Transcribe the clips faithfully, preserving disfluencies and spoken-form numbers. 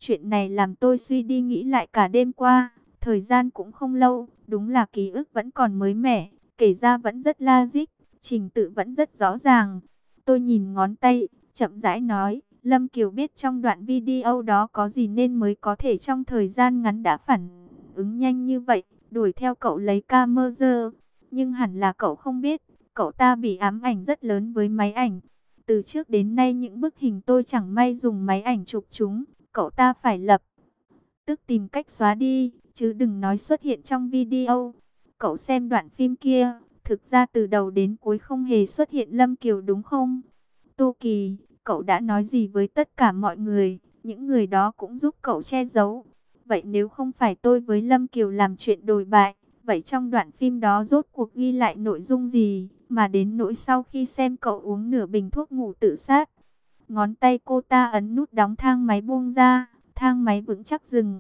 Chuyện này làm tôi suy đi nghĩ lại cả đêm qua. Thời gian cũng không lâu, đúng là ký ức vẫn còn mới mẻ, kể ra vẫn rất logic, trình tự vẫn rất rõ ràng. Tôi nhìn ngón tay, chậm rãi nói, Lâm Kiều biết trong đoạn video đó có gì nên mới có thể trong thời gian ngắn đã phản ứng nhanh như vậy, đuổi theo cậu lấy camera. Nhưng hẳn là cậu không biết, cậu ta bị ám ảnh rất lớn với máy ảnh. Từ trước đến nay những bức hình tôi chẳng may dùng máy ảnh chụp chúng, cậu ta phải lập tức tìm cách xóa đi, chứ đừng nói xuất hiện trong video. Cậu xem đoạn phim kia, thực ra từ đầu đến cuối không hề xuất hiện Lâm Kiều đúng không? Tô Kỳ, cậu đã nói gì với tất cả mọi người, những người đó cũng giúp cậu che giấu. Vậy nếu không phải tôi với Lâm Kiều làm chuyện đồi bại, vậy trong đoạn phim đó rốt cuộc ghi lại nội dung gì, mà đến nỗi sau khi xem cậu uống nửa bình thuốc ngủ tự sát. Ngón tay cô ta ấn nút đóng thang máy buông ra, thang máy vững chắc dừng.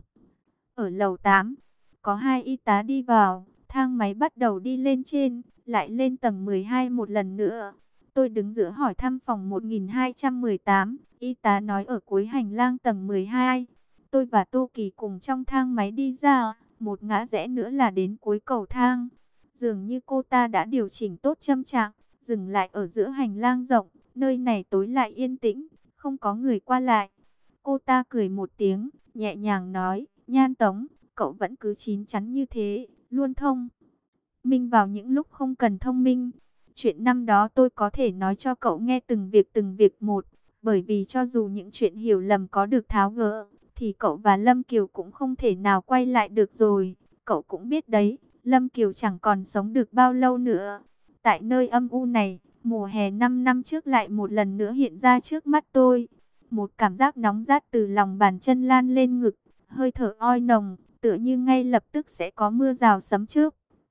Ở lầu tám, có hai y tá đi vào, thang máy bắt đầu đi lên trên, lại lên tầng mười hai một lần nữa. Tôi đứng giữa hỏi thăm phòng một nghìn hai trăm mười tám, y tá nói ở cuối hành lang tầng mười hai. Tôi và Tô Kỳ cùng trong thang máy đi ra, một ngã rẽ nữa là đến cuối cầu thang. Dường như cô ta đã điều chỉnh tốt tâm trạng, dừng lại ở giữa hành lang rộng, nơi này tối lại yên tĩnh, không có người qua lại. Cô ta cười một tiếng, nhẹ nhàng nói, Nhan Tống, cậu vẫn cứ chín chắn như thế, luôn thông minh vào những lúc không cần thông minh. Chuyện năm đó tôi có thể nói cho cậu nghe từng việc từng việc một, bởi vì cho dù những chuyện hiểu lầm có được tháo gỡ, thì cậu và Lâm Kiều cũng không thể nào quay lại được rồi. Cậu cũng biết đấy, Lâm Kiều chẳng còn sống được bao lâu nữa. Tại nơi âm u này, mùa hè năm năm trước lại một lần nữa hiện ra trước mắt tôi. Một cảm giác nóng rát từ lòng bàn chân lan lên ngực, hơi thở oi nồng, tựa như ngay lập tức sẽ có mưa rào sấm chớp,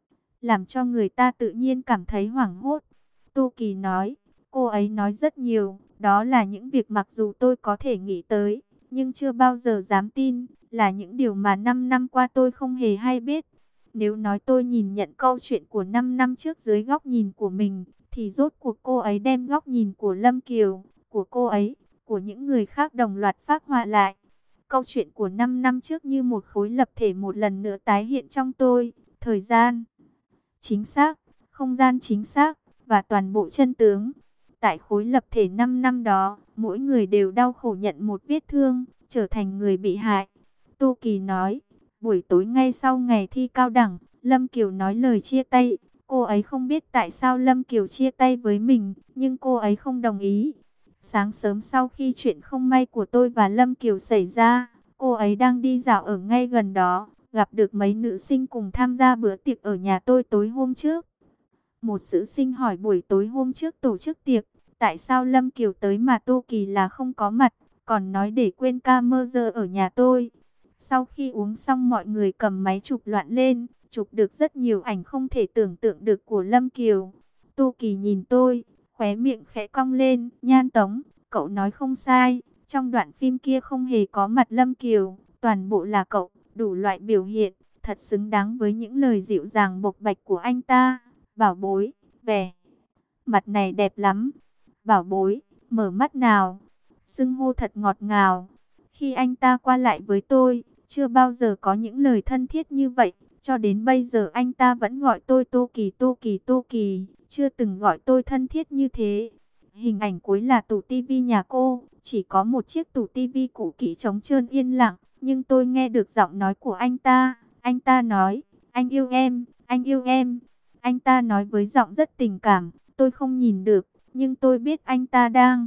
làm cho người ta tự nhiên cảm thấy hoảng hốt. Tô Kỳ nói, cô ấy nói rất nhiều, đó là những việc mặc dù tôi có thể nghĩ tới, nhưng chưa bao giờ dám tin, là những điều mà năm năm qua tôi không hề hay biết. Nếu nói tôi nhìn nhận câu chuyện của năm năm trước dưới góc nhìn của mình, thì rốt cuộc cô ấy đem góc nhìn của Lâm Kiều, của cô ấy, của những người khác đồng loạt phác họa lại. Câu chuyện của năm năm trước như một khối lập thể một lần nữa tái hiện trong tôi, thời gian chính xác, không gian chính xác, và toàn bộ chân tướng. Tại khối lập thể năm năm đó, mỗi người đều đau khổ nhận một vết thương, trở thành người bị hại. Tô Kỳ nói, buổi tối ngay sau ngày thi cao đẳng, Lâm Kiều nói lời chia tay. Cô ấy không biết tại sao Lâm Kiều chia tay với mình, nhưng cô ấy không đồng ý. Sáng sớm sau khi chuyện không may của tôi và Lâm Kiều xảy ra, cô ấy đang đi dạo ở ngay gần đó, gặp được mấy nữ sinh cùng tham gia bữa tiệc ở nhà tôi tối hôm trước. Một nữ sinh hỏi buổi tối hôm trước tổ chức tiệc, tại sao Lâm Kiều tới mà Tô Kỳ là không có mặt, còn nói để quên camera ở nhà tôi. Sau khi uống xong mọi người cầm máy chụp loạn lên, chụp được rất nhiều ảnh không thể tưởng tượng được của Lâm Kiều. Tô Kỳ nhìn tôi, khóe miệng khẽ cong lên, Nhan Tống, cậu nói không sai, trong đoạn phim kia không hề có mặt Lâm Kiều, toàn bộ là cậu, đủ loại biểu hiện, thật xứng đáng với những lời dịu dàng bộc bạch của anh ta. Bảo bối, vẻ mặt này đẹp lắm. Bảo bối, mở mắt nào. Xưng hô thật ngọt ngào. Khi anh ta qua lại với tôi, chưa bao giờ có những lời thân thiết như vậy. Cho đến bây giờ anh ta vẫn gọi tôi Tô Kỳ, Tô Kỳ, Tô Kỳ, chưa từng gọi tôi thân thiết như thế. Hình ảnh cuối là tủ tivi nhà cô, chỉ có một chiếc tủ tivi cũ kỹ trống trơn yên lặng, nhưng tôi nghe được giọng nói của anh ta. Anh ta nói, anh yêu em, anh yêu em. Anh ta nói với giọng rất tình cảm, tôi không nhìn được, nhưng tôi biết anh ta đang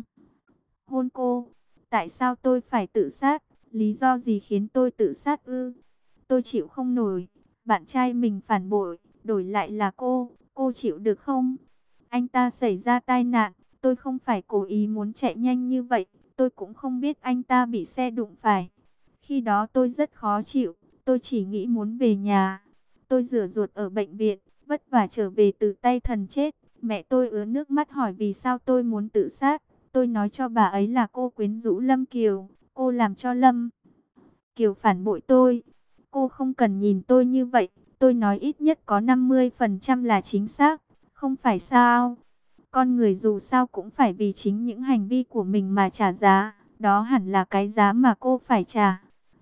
hôn cô. Tại sao tôi phải tự sát? Lý do gì khiến tôi tự sát ư? Tôi chịu không nổi. Bạn trai mình phản bội, đổi lại là cô, cô chịu được không? Anh ta xảy ra tai nạn, tôi không phải cố ý muốn chạy nhanh như vậy, tôi cũng không biết anh ta bị xe đụng phải. Khi đó tôi rất khó chịu, tôi chỉ nghĩ muốn về nhà. Tôi rửa ruột ở bệnh viện, vất vả trở về từ tay thần chết. Mẹ tôi ứa nước mắt hỏi vì sao tôi muốn tự sát. Tôi nói cho bà ấy là cô quyến rũ Lâm Kiều, cô làm cho Lâm Kiều phản bội tôi. Cô không cần nhìn tôi như vậy, tôi nói ít nhất có năm mươi phần trăm là chính xác, không phải sao? Con người dù sao cũng phải vì chính những hành vi của mình mà trả giá, đó hẳn là cái giá mà cô phải trả.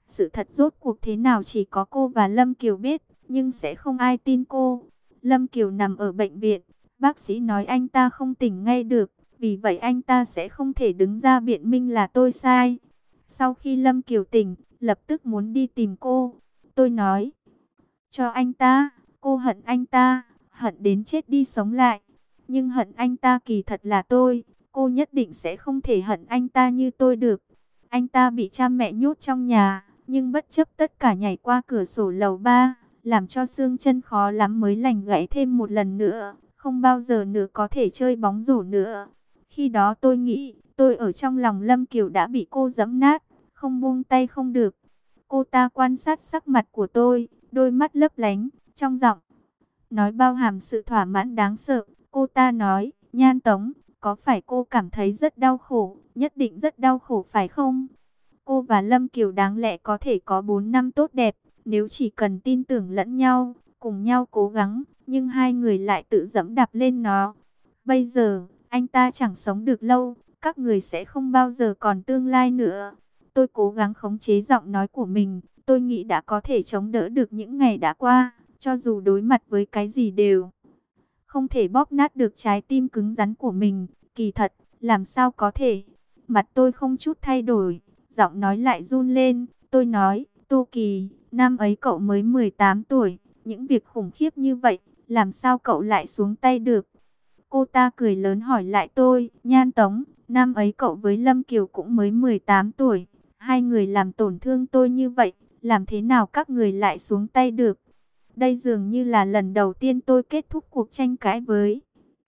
Sự thật rốt cuộc thế nào chỉ có cô và Lâm Kiều biết, nhưng sẽ không ai tin cô. Lâm Kiều nằm ở bệnh viện, bác sĩ nói anh ta không tỉnh ngay được, vì vậy anh ta sẽ không thể đứng ra biện minh là tôi sai. Sau khi Lâm Kiều tỉnh, lập tức muốn đi tìm cô. Tôi nói cho anh ta, cô hận anh ta, hận đến chết đi sống lại. Nhưng hận anh ta kỳ thật là tôi, cô nhất định sẽ không thể hận anh ta như tôi được. Anh ta bị cha mẹ nhốt trong nhà, nhưng bất chấp tất cả nhảy qua cửa sổ lầu ba, làm cho xương chân khó lắm mới lành gãy thêm một lần nữa, không bao giờ nữa có thể chơi bóng rổ nữa. Khi đó tôi nghĩ, tôi ở trong lòng Lâm Kiều đã bị cô giẫm nát, không buông tay không được. Cô ta quan sát sắc mặt của tôi, đôi mắt lấp lánh, trong giọng nói bao hàm sự thỏa mãn đáng sợ. Cô ta nói, Nhan Tống, có phải cô cảm thấy rất đau khổ, nhất định rất đau khổ phải không? Cô và Lâm Kiều đáng lẽ có thể có bốn năm tốt đẹp, nếu chỉ cần tin tưởng lẫn nhau, cùng nhau cố gắng, nhưng hai người lại tự dẫm đạp lên nó. Bây giờ, anh ta chẳng sống được lâu, các người sẽ không bao giờ còn tương lai nữa. Tôi cố gắng khống chế giọng nói của mình, tôi nghĩ đã có thể chống đỡ được những ngày đã qua, cho dù đối mặt với cái gì đều không thể bóp nát được trái tim cứng rắn của mình. Kỳ thật, làm sao có thể? Mặt tôi không chút thay đổi, giọng nói lại run lên. Tôi nói, Tô Kỳ, năm ấy cậu mới mười tám tuổi, những việc khủng khiếp như vậy, làm sao cậu lại xuống tay được? Cô ta cười lớn hỏi lại tôi, Nhan Tống, năm ấy cậu với Lâm Kiều cũng mới mười tám tuổi, hai người làm tổn thương tôi như vậy, làm thế nào các người lại xuống tay được? Đây dường như là lần đầu tiên tôi kết thúc cuộc tranh cãi với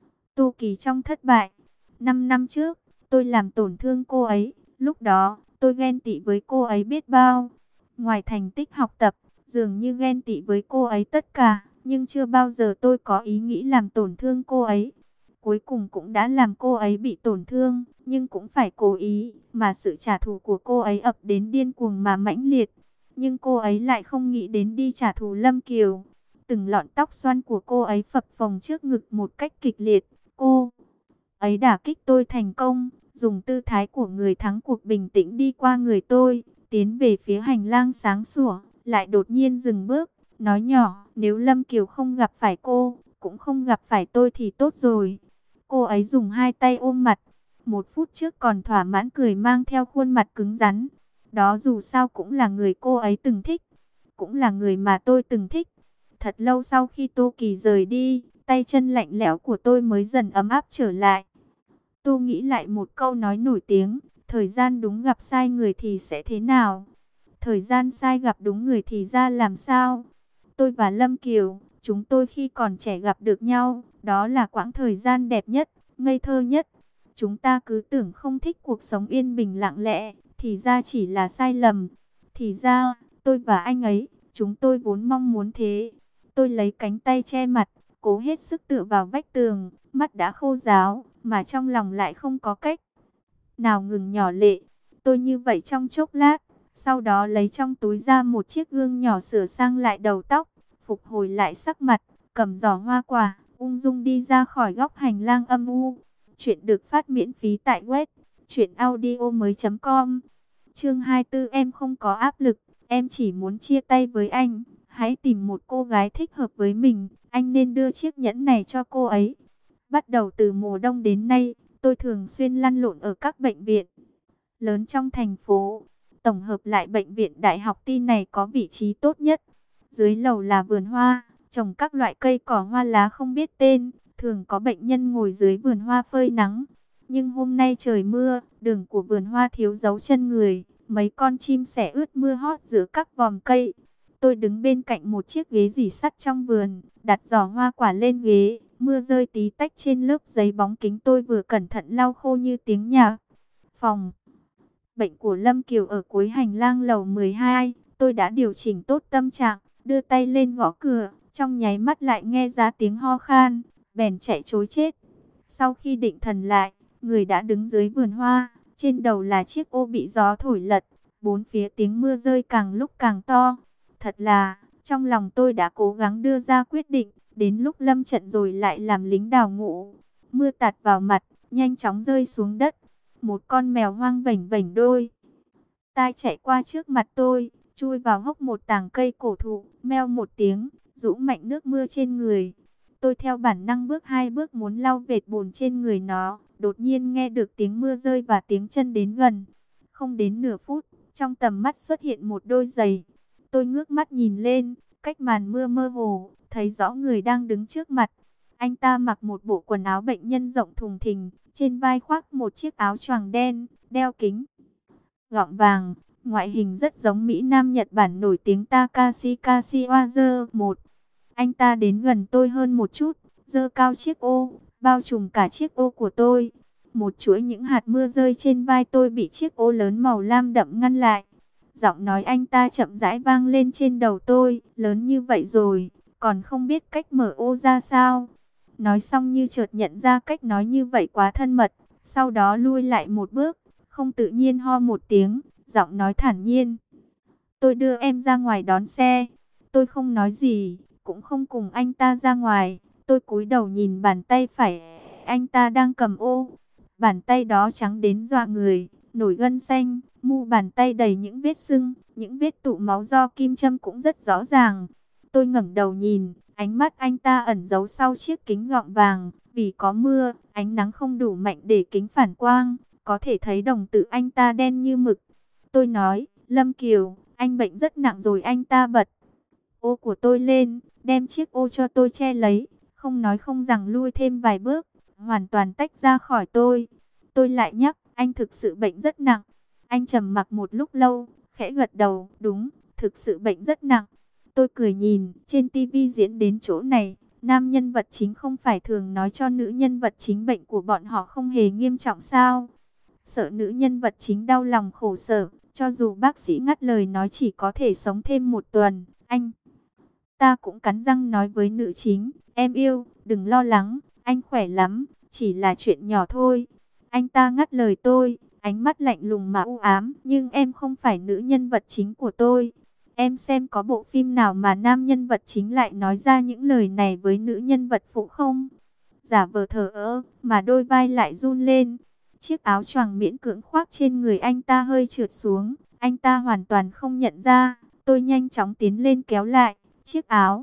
Tô Kỳ trong thất bại. Năm năm trước, tôi làm tổn thương cô ấy, lúc đó tôi ghen tị với cô ấy biết bao. Ngoài thành tích học tập, dường như ghen tị với cô ấy tất cả, nhưng chưa bao giờ tôi có ý nghĩ làm tổn thương cô ấy. Cuối cùng cũng đã làm cô ấy bị tổn thương, nhưng cũng phải cố ý, mà sự trả thù của cô ấy ập đến điên cuồng mà mãnh liệt. Nhưng cô ấy lại không nghĩ đến đi trả thù Lâm Kiều. Từng lọn tóc xoăn của cô ấy phập phồng trước ngực một cách kịch liệt. Cô ấy đả kích tôi thành công, dùng tư thái của người thắng cuộc bình tĩnh đi qua người tôi, tiến về phía hành lang sáng sủa, lại đột nhiên dừng bước, nói nhỏ, nếu Lâm Kiều không gặp phải cô, cũng không gặp phải tôi thì tốt rồi. Cô ấy dùng hai tay ôm mặt, một phút trước còn thỏa mãn cười mang theo khuôn mặt cứng rắn. Đó dù sao cũng là người cô ấy từng thích, cũng là người mà tôi từng thích. Thật lâu sau khi Tô Kỳ rời đi, tay chân lạnh lẽo của tôi mới dần ấm áp trở lại. Tôi nghĩ lại một câu nói nổi tiếng, thời gian đúng gặp sai người thì sẽ thế nào? Thời gian sai gặp đúng người thì ra làm sao? Tôi và Lâm Kiều, chúng tôi khi còn trẻ gặp được nhau, đó là quãng thời gian đẹp nhất, ngây thơ nhất. Chúng ta cứ tưởng không thích cuộc sống yên bình lặng lẽ, thì ra chỉ là sai lầm. Thì ra, tôi và anh ấy, chúng tôi vốn mong muốn thế. Tôi lấy cánh tay che mặt, cố hết sức tựa vào vách tường, mắt đã khô ráo, mà trong lòng lại không có cách nào ngừng nhỏ lệ. Tôi như vậy trong chốc lát, sau đó lấy trong túi ra một chiếc gương nhỏ sửa sang lại đầu tóc, phục hồi lại sắc mặt, cầm giỏ hoa quả, ung dung đi ra khỏi góc hành lang âm u. Chuyện được phát miễn phí tại web truyện audio mới chấm com. Chương hai mươi tư, em không có áp lực, em chỉ muốn chia tay với anh. Hãy tìm một cô gái thích hợp với mình, anh nên đưa chiếc nhẫn này cho cô ấy. Bắt đầu từ mùa đông đến nay, tôi thường xuyên lăn lộn ở các bệnh viện lớn trong thành phố. Tổng hợp lại bệnh viện Đại học Ty này có vị trí tốt nhất. Dưới lầu là vườn hoa, trồng các loại cây cỏ hoa lá không biết tên. Thường có bệnh nhân ngồi dưới vườn hoa phơi nắng. Nhưng hôm nay trời mưa, đường của vườn hoa thiếu dấu chân người. Mấy con chim sẻ ướt mưa hót giữa các vòm cây. Tôi đứng bên cạnh một chiếc ghế rỉ sắt trong vườn, đặt giỏ hoa quả lên ghế. Mưa rơi tí tách trên lớp giấy bóng kính, tôi vừa cẩn thận lau khô như tiếng nhạc. Phòng bệnh của Lâm Kiều ở cuối hành lang lầu mười hai. Tôi đã điều chỉnh tốt tâm trạng, đưa tay lên gõ cửa. Trong nháy mắt lại nghe ra tiếng ho khan, bèn chạy trối chết. Sau khi định thần lại, người đã đứng dưới vườn hoa. Trên đầu là chiếc ô bị gió thổi lật. Bốn phía tiếng mưa rơi càng lúc càng to. Thật là, trong lòng tôi đã cố gắng đưa ra quyết định. Đến lúc lâm trận rồi lại làm lính đào ngũ. Mưa tạt vào mặt, nhanh chóng rơi xuống đất. Một con mèo hoang vểnh vểnh đôi tai chạy qua trước mặt tôi, chui vào hốc một tàng cây cổ thụ, meo một tiếng, rũ mạnh nước mưa trên người. Tôi theo bản năng bước hai bước muốn lau vệt bùn trên người nó, đột nhiên nghe được tiếng mưa rơi và tiếng chân đến gần. Không đến nửa phút, trong tầm mắt xuất hiện một đôi giày. Tôi ngước mắt nhìn lên, cách màn mưa mơ hồ, thấy rõ người đang đứng trước mặt. Anh ta mặc một bộ quần áo bệnh nhân rộng thùng thình, trên vai khoác một chiếc áo choàng đen, đeo kính gọng vàng, ngoại hình rất giống Mỹ Nam Nhật Bản nổi tiếng Takashi Kashiwazaki một. Anh ta đến gần tôi hơn một chút, giơ cao chiếc ô, bao trùm cả chiếc ô của tôi. Một chuỗi những hạt mưa rơi trên vai tôi bị chiếc ô lớn màu lam đậm ngăn lại. Giọng nói anh ta chậm rãi vang lên trên đầu tôi, lớn như vậy rồi, còn không biết cách mở ô ra sao. Nói xong như chợt nhận ra cách nói như vậy quá thân mật, sau đó lui lại một bước, không tự nhiên ho một tiếng, giọng nói thản nhiên. Tôi đưa em ra ngoài đón xe. Tôi không nói gì, cũng không cùng anh ta ra ngoài. Tôi cúi đầu nhìn bàn tay phải anh ta đang cầm ô. Bàn tay đó trắng đến dọa người, nổi gân xanh, mu bàn tay đầy những vết sưng, những vết tụ máu do kim châm cũng rất rõ ràng. Tôi ngẩng đầu nhìn, ánh mắt anh ta ẩn giấu sau chiếc kính gọng vàng, vì có mưa, ánh nắng không đủ mạnh để kính phản quang, có thể thấy đồng tử anh ta đen như mực. Tôi nói, Lâm Kiều, anh bệnh rất nặng rồi. Anh ta bật ô của tôi lên, đem chiếc ô cho tôi che lấy, không nói không rằng lui thêm vài bước, hoàn toàn tách ra khỏi tôi. Tôi lại nhắc, anh thực sự bệnh rất nặng. Anh trầm mặc một lúc lâu, khẽ gật đầu, đúng, thực sự bệnh rất nặng. Tôi cười nhìn, trên tivi diễn đến chỗ này, nam nhân vật chính không phải thường nói cho nữ nhân vật chính bệnh của bọn họ không hề nghiêm trọng sao? Sợ nữ nhân vật chính đau lòng khổ sở, cho dù bác sĩ ngắt lời nói chỉ có thể sống thêm một tuần, anh ta cũng cắn răng nói với nữ chính, em yêu, đừng lo lắng, anh khỏe lắm, chỉ là chuyện nhỏ thôi. Anh ta ngắt lời tôi, ánh mắt lạnh lùng mà u ám, nhưng em không phải nữ nhân vật chính của tôi. Em xem có bộ phim nào mà nam nhân vật chính lại nói ra những lời này với nữ nhân vật phụ không? Giả vờ thờ ơ, mà đôi vai lại run lên. Chiếc áo choàng miễn cưỡng khoác trên người anh ta hơi trượt xuống, anh ta hoàn toàn không nhận ra. Tôi nhanh chóng tiến lên kéo lại, chiếc áo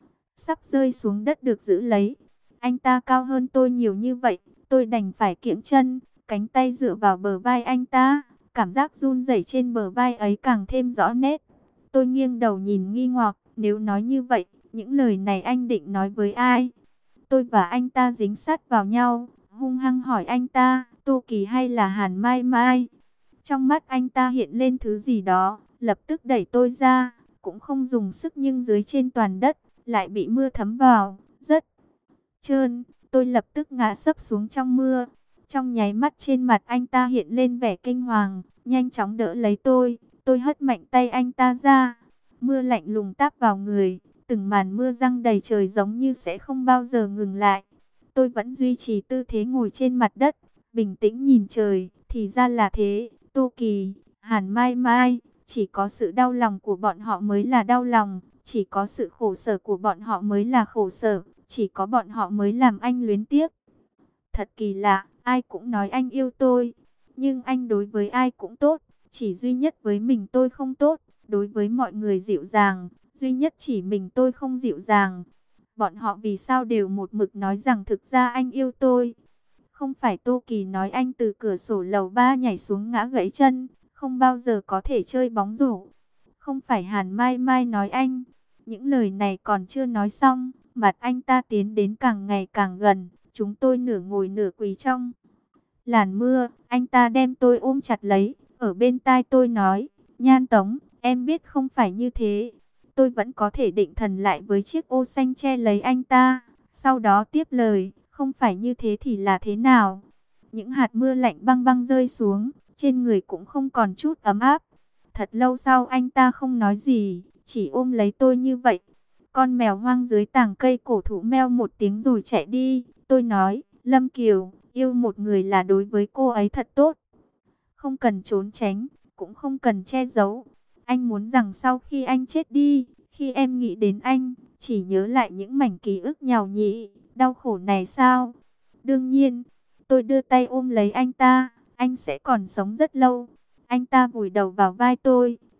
sắp rơi xuống đất được giữ lấy. Anh ta cao hơn tôi nhiều như vậy, tôi đành phải kiễng chân, cánh tay dựa vào bờ vai anh ta, cảm giác run rẩy trên bờ vai ấy càng thêm rõ nét. Tôi nghiêng đầu nhìn nghi hoặc, nếu nói như vậy, những lời này anh định nói với ai? Tôi và anh ta dính sát vào nhau, hung hăng hỏi anh ta, Tô Kỳ hay là Hàn Mai Mai? Trong mắt anh ta hiện lên thứ gì đó, lập tức đẩy tôi ra, cũng không dùng sức nhưng dưới trên toàn đất, lại bị mưa thấm vào, rất trơn. Tôi lập tức ngã sấp xuống trong mưa. Trong nháy mắt trên mặt anh ta hiện lên vẻ kinh hoàng, nhanh chóng đỡ lấy tôi. Tôi hất mạnh tay anh ta ra. Mưa lạnh lùng táp vào người, từng màn mưa giăng đầy trời giống như sẽ không bao giờ ngừng lại. Tôi vẫn duy trì tư thế ngồi trên mặt đất, bình tĩnh nhìn trời. Thì ra là thế, Tô Kỳ, Hàn Mai Mai, chỉ có sự đau lòng của bọn họ mới là đau lòng, chỉ có sự khổ sở của bọn họ mới là khổ sở, chỉ có bọn họ mới làm anh luyến tiếc. Thật kỳ lạ, ai cũng nói anh yêu tôi, nhưng anh đối với ai cũng tốt, chỉ duy nhất với mình tôi không tốt, đối với mọi người dịu dàng, duy nhất chỉ mình tôi không dịu dàng. Bọn họ vì sao đều một mực nói rằng thực ra anh yêu tôi? Không phải Tô Kỳ nói anh từ cửa sổ lầu ba nhảy xuống ngã gãy chân, không bao giờ có thể chơi bóng rổ. Không phải Hàn Mai Mai nói anh. Những lời này còn chưa nói xong, mặt anh ta tiến đến càng ngày càng gần. Chúng tôi nửa ngồi nửa quỳ trong làn mưa. Anh ta đem tôi ôm chặt lấy, ở bên tai tôi nói, Nhan Tống, em biết không phải như thế. Tôi vẫn có thể định thần lại với chiếc ô xanh che lấy anh ta. Sau đó tiếp lời, không phải như thế thì là thế nào? Những hạt mưa lạnh băng băng rơi xuống, trên người cũng không còn chút ấm áp. Thật lâu sau anh ta không nói gì, chỉ ôm lấy tôi như vậy. Con mèo hoang dưới tàng cây cổ thụ meo một tiếng rồi chạy đi. Tôi nói, Lâm Kiều, yêu một người là đối với cô ấy thật tốt. Không cần trốn tránh, cũng không cần che giấu. Anh muốn rằng sau khi anh chết đi, khi em nghĩ đến anh, chỉ nhớ lại những mảnh ký ức nhào nhĩ, đau khổ này sao? Đương nhiên, tôi đưa tay ôm lấy anh ta, anh sẽ còn sống rất lâu. Anh ta vùi đầu vào vai tôi,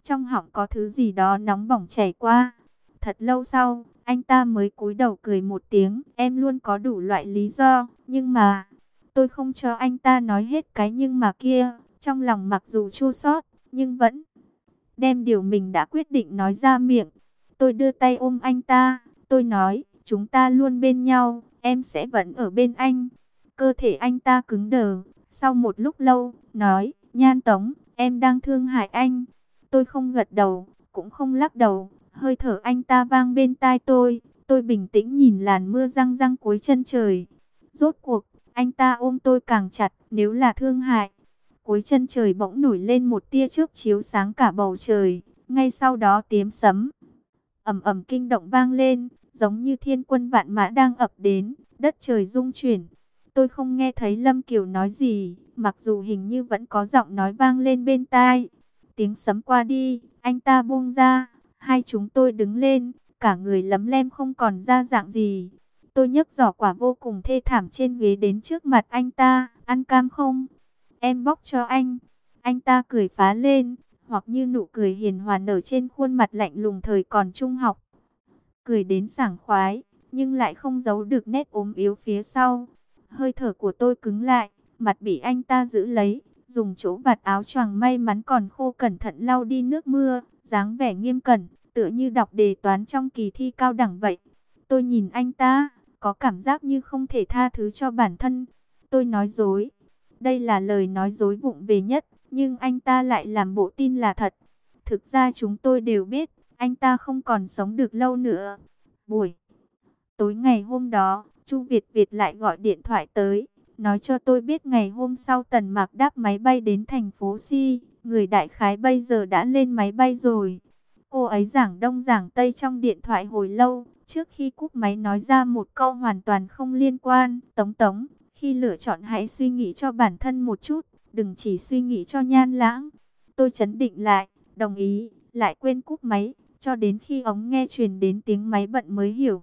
trong họng có thứ gì đó nóng bỏng chảy qua. Thật lâu sau, anh ta mới cúi đầu cười một tiếng. Em luôn có đủ loại lý do, nhưng mà... Tôi không cho anh ta nói hết cái nhưng mà kia. Trong lòng mặc dù chua xót, nhưng vẫn đem điều mình đã quyết định nói ra miệng. Tôi đưa tay ôm anh ta. Tôi nói, chúng ta luôn bên nhau, em sẽ vẫn ở bên anh. Cơ thể anh ta cứng đờ. Sau một lúc lâu, nói, Nhan Tống, em đang thương hại anh. Tôi không gật đầu, cũng không lắc đầu. Hơi thở anh ta vang bên tai tôi. Tôi bình tĩnh nhìn làn mưa răng răng cuối chân trời. Rốt cuộc, anh ta ôm tôi càng chặt. Nếu là thương hại, cuối chân trời bỗng nổi lên một tia chớp chiếu sáng cả bầu trời. Ngay sau đó tiếng sấm ầm ầm kinh động vang lên, giống như thiên quân vạn mã đang ập đến, đất trời rung chuyển. Tôi không nghe thấy Lâm Kiều nói gì, mặc dù hình như vẫn có giọng nói vang lên bên tai. Tiếng sấm qua đi, anh ta buông ra, hai chúng tôi đứng lên, cả người lấm lem không còn ra dạng gì. Tôi nhấc giỏ quả vô cùng thê thảm trên ghế đến trước mặt anh ta, ăn cam không? Em bóc cho anh. Anh ta cười phá lên, hoặc như nụ cười hiền hòa nở trên khuôn mặt lạnh lùng thời còn trung học. Cười đến sảng khoái, nhưng lại không giấu được nét ốm yếu phía sau. Hơi thở của tôi cứng lại, mặt bị anh ta giữ lấy, dùng chỗ vạt áo choàng may mắn còn khô cẩn thận lau đi nước mưa, dáng vẻ nghiêm cẩn, tựa như đọc đề toán trong kỳ thi cao đẳng vậy. Tôi nhìn anh ta, có cảm giác như không thể tha thứ cho bản thân. Tôi nói dối. Đây là lời nói dối vụng về nhất, nhưng anh ta lại làm bộ tin là thật. Thực ra chúng tôi đều biết, anh ta không còn sống được lâu nữa. Buổi tối ngày hôm đó, Chu Việt Việt lại gọi điện thoại tới, nói cho tôi biết ngày hôm sau Tần Mạc đáp máy bay đến thành phố Si, người đại khái bây giờ đã lên máy bay rồi. Cô ấy giảng đông giảng tây trong điện thoại hồi lâu, trước khi cúp máy nói ra một câu hoàn toàn không liên quan. Tống Tống, khi lựa chọn hãy suy nghĩ cho bản thân một chút, đừng chỉ suy nghĩ cho Nhan Lãng. Tôi trấn định lại, đồng ý, lại quên cúp máy, cho đến khi ống nghe truyền đến tiếng máy bận mới hiểu.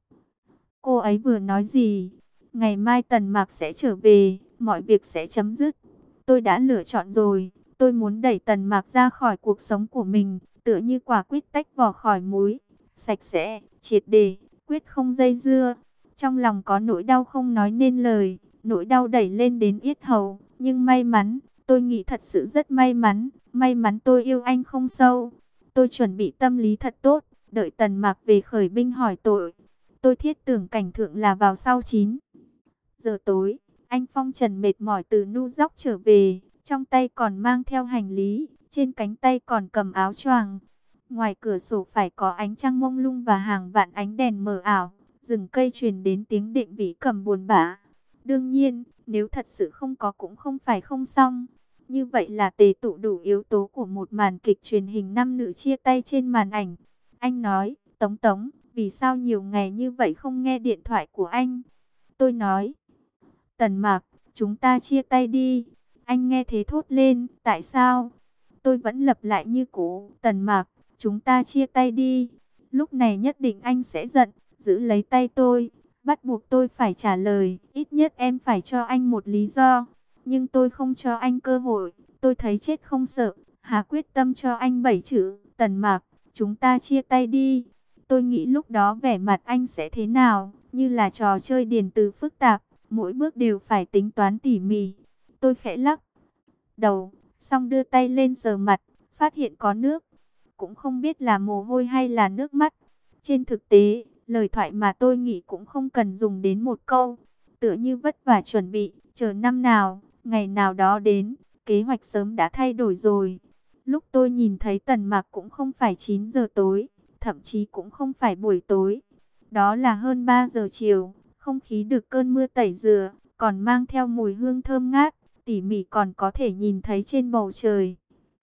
Cô ấy vừa nói gì? Ngày mai Tần Mạc sẽ trở về, mọi việc sẽ chấm dứt. Tôi đã lựa chọn rồi, tôi muốn đẩy Tần Mạc ra khỏi cuộc sống của mình, tựa như quả quýt tách vỏ khỏi múi, sạch sẽ, triệt để, quyết không dây dưa. Trong lòng có nỗi đau không nói nên lời, nỗi đau đẩy lên đến yết hầu, nhưng may mắn, tôi nghĩ thật sự rất may mắn, may mắn tôi yêu anh không sâu. Tôi chuẩn bị tâm lý thật tốt, đợi Tần Mạc về khởi binh hỏi tội. Tôi thiết tưởng cảnh thượng là vào sau chín giờ tối, anh Phong Trần mệt mỏi từ New York trở về, trong tay còn mang theo hành lý, trên cánh tay còn cầm áo choàng. Ngoài cửa sổ phải có ánh trăng mông lung và hàng vạn ánh đèn mờ ảo, rừng cây truyền đến tiếng định vĩ cầm buồn bã. Đương nhiên, nếu thật sự không có cũng không phải không xong. Như vậy là tề tụ đủ yếu tố của một màn kịch truyền hình nam nữ chia tay trên màn ảnh. Anh nói, Tống Tống, vì sao nhiều ngày như vậy không nghe điện thoại của anh? Tôi nói, Tần Mạc, chúng ta chia tay đi. Anh nghe thế thốt lên, tại sao? Tôi vẫn lặp lại như cũ, Tần Mạc, chúng ta chia tay đi. Lúc này nhất định anh sẽ giận, giữ lấy tay tôi, bắt buộc tôi phải trả lời, ít nhất em phải cho anh một lý do. Nhưng tôi không cho anh cơ hội, tôi thấy chết không sợ, hà quyết tâm cho anh bảy chữ, Tần Mạc, chúng ta chia tay đi. Tôi nghĩ lúc đó vẻ mặt anh sẽ thế nào, như là trò chơi điền từ phức tạp, mỗi bước đều phải tính toán tỉ mỉ. Tôi khẽ lắc đầu, xong đưa tay lên sờ mặt, phát hiện có nước, cũng không biết là mồ hôi hay là nước mắt. Trên thực tế, lời thoại mà tôi nghĩ cũng không cần dùng đến một câu, tựa như vất vả chuẩn bị, chờ năm nào, ngày nào đó đến, kế hoạch sớm đã thay đổi rồi. Lúc tôi nhìn thấy Tần Mạc cũng không phải chín giờ tối, thậm chí cũng không phải buổi tối. Đó là hơn ba giờ chiều, không khí được cơn mưa tẩy rửa, còn mang theo mùi hương thơm ngát, tỉ mỉ còn có thể nhìn thấy trên bầu trời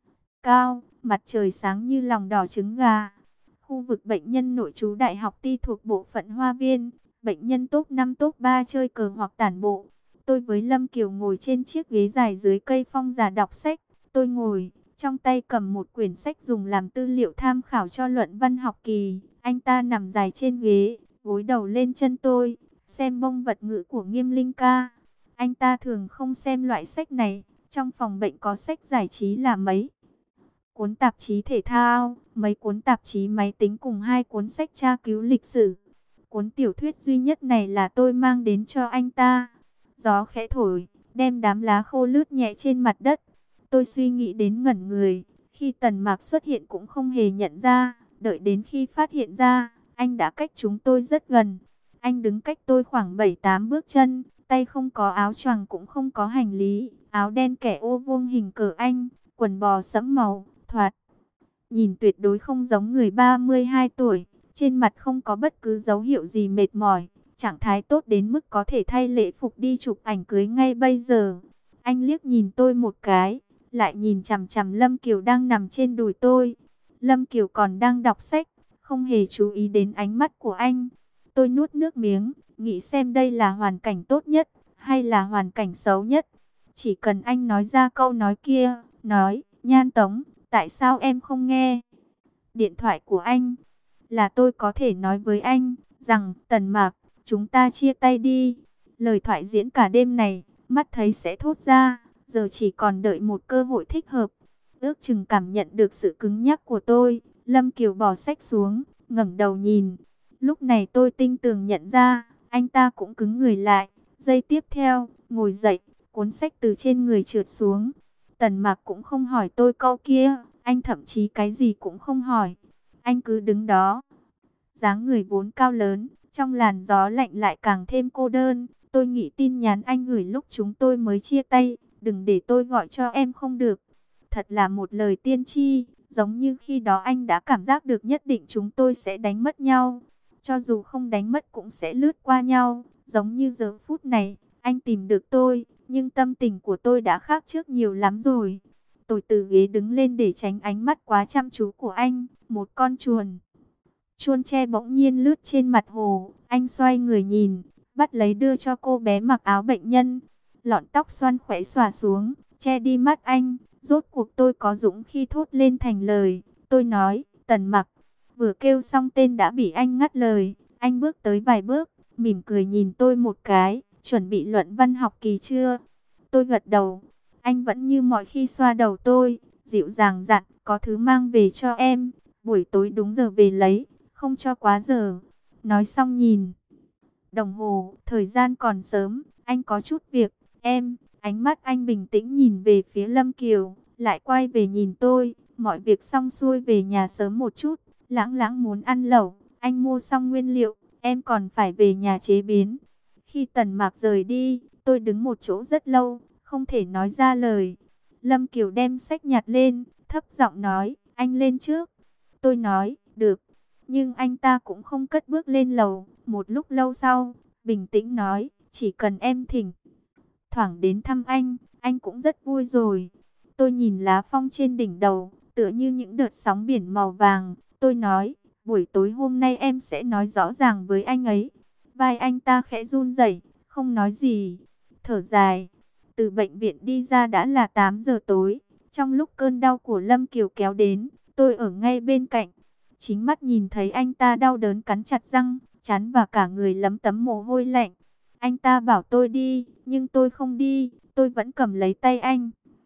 cao, mặt trời sáng như lòng đỏ trứng gà. Khu vực bệnh nhân nội trú Đại học Ti thuộc bộ phận Hoa Viên, bệnh nhân top năm top ba chơi cờ hoặc tản bộ. Tôi với Lâm Kiều ngồi trên chiếc ghế dài dưới cây phong già đọc sách. Tôi ngồi, trong tay cầm một quyển sách dùng làm tư liệu tham khảo cho luận văn học kỳ. Anh ta nằm dài trên ghế, gối đầu lên chân tôi, xem bông vật ngữ của Nghiêm Linh ca. Anh ta thường không xem loại sách này, trong phòng bệnh có sách giải trí là mấy. cuốn tạp chí thể thao, mấy cuốn tạp chí máy tính cùng hai cuốn sách tra cứu lịch sử. Cuốn tiểu thuyết duy nhất này là tôi mang đến cho anh ta. Gió khẽ thổi, đem đám lá khô lướt nhẹ trên mặt đất. Tôi suy nghĩ đến ngẩn người, khi Tần Mạc xuất hiện cũng không hề nhận ra, đợi đến khi phát hiện ra, anh đã cách chúng tôi rất gần. Anh đứng cách tôi khoảng bảy tám bước chân, tay không có áo choàng cũng không có hành lý, áo đen kẻ ô vuông hình cờ Anh, quần bò sẫm màu, thoạt nhìn tuyệt đối không giống người ba mươi hai tuổi, trên mặt không có bất cứ dấu hiệu gì mệt mỏi, trạng thái tốt đến mức có thể thay lễ phục đi chụp ảnh cưới ngay bây giờ. Anh liếc nhìn tôi một cái, lại nhìn chằm chằm Lâm Kiều đang nằm trên đùi tôi. Lâm Kiều còn đang đọc sách, không hề chú ý đến ánh mắt của anh. Tôi nuốt nước miếng, nghĩ xem đây là hoàn cảnh tốt nhất, hay là hoàn cảnh xấu nhất. Chỉ cần anh nói ra câu nói kia, nói, Nhan Tống, tại sao em không nghe điện thoại của anh? Là tôi có thể nói với anh, rằng, Tần Mạc, chúng ta chia tay đi. Lời thoại diễn cả đêm này, mắt thấy sẽ thốt ra, giờ chỉ còn đợi một cơ hội thích hợp. Ước chừng cảm nhận được sự cứng nhắc của tôi, Lâm Kiều bỏ sách xuống, ngẩng đầu nhìn. Lúc này tôi tinh tường nhận ra, anh ta cũng cứng người lại. Giây tiếp theo, ngồi dậy, cuốn sách từ trên người trượt xuống. Tần Mạc cũng không hỏi tôi câu kia, anh thậm chí cái gì cũng không hỏi. Anh cứ đứng đó, dáng người vốn cao lớn, trong làn gió lạnh lại càng thêm cô đơn. Tôi nghĩ tin nhắn anh gửi lúc chúng tôi mới chia tay, đừng để tôi gọi cho em không được. Thật là một lời tiên tri, giống như khi đó anh đã cảm giác được nhất định chúng tôi sẽ đánh mất nhau. Cho dù không đánh mất cũng sẽ lướt qua nhau, giống như giờ phút này, anh tìm được tôi, nhưng tâm tình của tôi đã khác trước nhiều lắm rồi. Tôi từ ghế đứng lên để tránh ánh mắt quá chăm chú của anh, một con chuồn chuôn tre bỗng nhiên lướt trên mặt hồ, anh xoay người nhìn, bắt lấy đưa cho cô bé mặc áo bệnh nhân. Lọn tóc xoăn khỏe xòa xuống, che đi mắt anh. Rốt cuộc tôi có dũng khi thốt lên thành lời. Tôi nói, Tần Mặc. Vừa kêu xong tên đã bị anh ngắt lời. Anh bước tới vài bước, mỉm cười nhìn tôi một cái. Chuẩn bị luận văn học kỳ chưa? Tôi gật đầu. Anh vẫn như mọi khi xoa đầu tôi, dịu dàng dặn, có thứ mang về cho em. Buổi tối đúng giờ về lấy, không cho quá giờ. Nói xong nhìn đồng hồ, thời gian còn sớm, anh có chút việc. Em, ánh mắt anh bình tĩnh nhìn về phía Lâm Kiều, lại quay về nhìn tôi. Mọi việc xong xuôi về nhà sớm một chút. Lãng lãng muốn ăn lẩu, anh mua xong nguyên liệu, em còn phải về nhà chế biến. Khi Tần Mạc rời đi, tôi đứng một chỗ rất lâu, không thể nói ra lời. Lâm Kiều đem sách nhặt lên, thấp giọng nói, anh lên trước. Tôi nói, được. Nhưng anh ta cũng không cất bước lên lầu. Một lúc lâu sau, bình tĩnh nói, chỉ cần em thỉnh thoảng đến thăm anh, anh cũng rất vui rồi. Tôi nhìn lá phong trên đỉnh đầu, tựa như những đợt sóng biển màu vàng. Tôi nói, buổi tối hôm nay em sẽ nói rõ ràng với anh ấy. Vai anh ta khẽ run rẩy, không nói gì, thở dài. Từ bệnh viện đi ra đã là tám giờ tối. Trong lúc cơn đau của Lâm Kiều kéo đến, tôi ở ngay bên cạnh. Chính mắt nhìn thấy anh ta đau đớn cắn chặt răng, trán và cả người lấm tấm mồ hôi lạnh. Anh ta bảo tôi đi, nhưng tôi không đi, tôi vẫn cầm lấy tay anh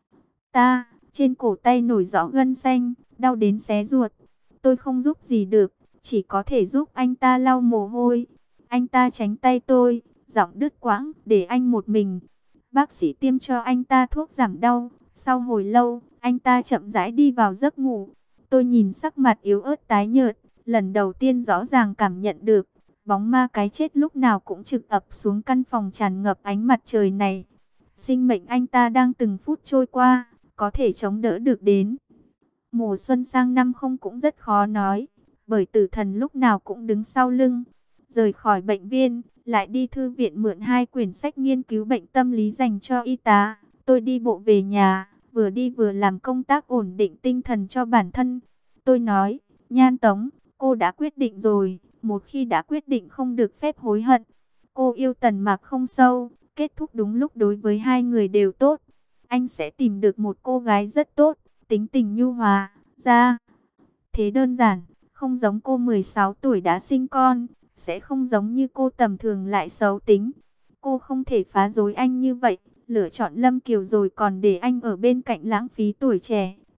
ta, trên cổ tay nổi rõ gân xanh, đau đến xé ruột. Tôi không giúp gì được, chỉ có thể giúp anh ta lau mồ hôi. Anh ta tránh tay tôi, giọng đứt quãng, để anh một mình. Bác sĩ tiêm cho anh ta thuốc giảm đau, sau hồi lâu, anh ta chậm rãi đi vào giấc ngủ. Tôi nhìn sắc mặt yếu ớt tái nhợt, lần đầu tiên rõ ràng cảm nhận được bóng ma cái chết lúc nào cũng trực ập xuống căn phòng tràn ngập ánh mặt trời này. Sinh mệnh anh ta đang từng phút trôi qua, có thể chống đỡ được đến mùa xuân sang năm không cũng rất khó nói, bởi tử thần lúc nào cũng đứng sau lưng. Rời khỏi bệnh viện, lại đi thư viện mượn hai quyển sách nghiên cứu bệnh tâm lý dành cho y tá. Tôi đi bộ về nhà, vừa đi vừa làm công tác ổn định tinh thần cho bản thân. Tôi nói, Nhan Tống, cô đã quyết định rồi, một khi đã quyết định không được phép hối hận. Cô yêu Tần Mạc không sâu, kết thúc đúng lúc đối với hai người đều tốt. Anh sẽ tìm được một cô gái rất tốt, tính tình nhu hòa, ra thế đơn giản, không giống cô mười sáu tuổi đã sinh con, sẽ không giống như cô tầm thường lại xấu tính. Cô không thể phá rối anh như vậy, lựa chọn Lâm Kiều rồi còn để anh ở bên cạnh lãng phí tuổi trẻ.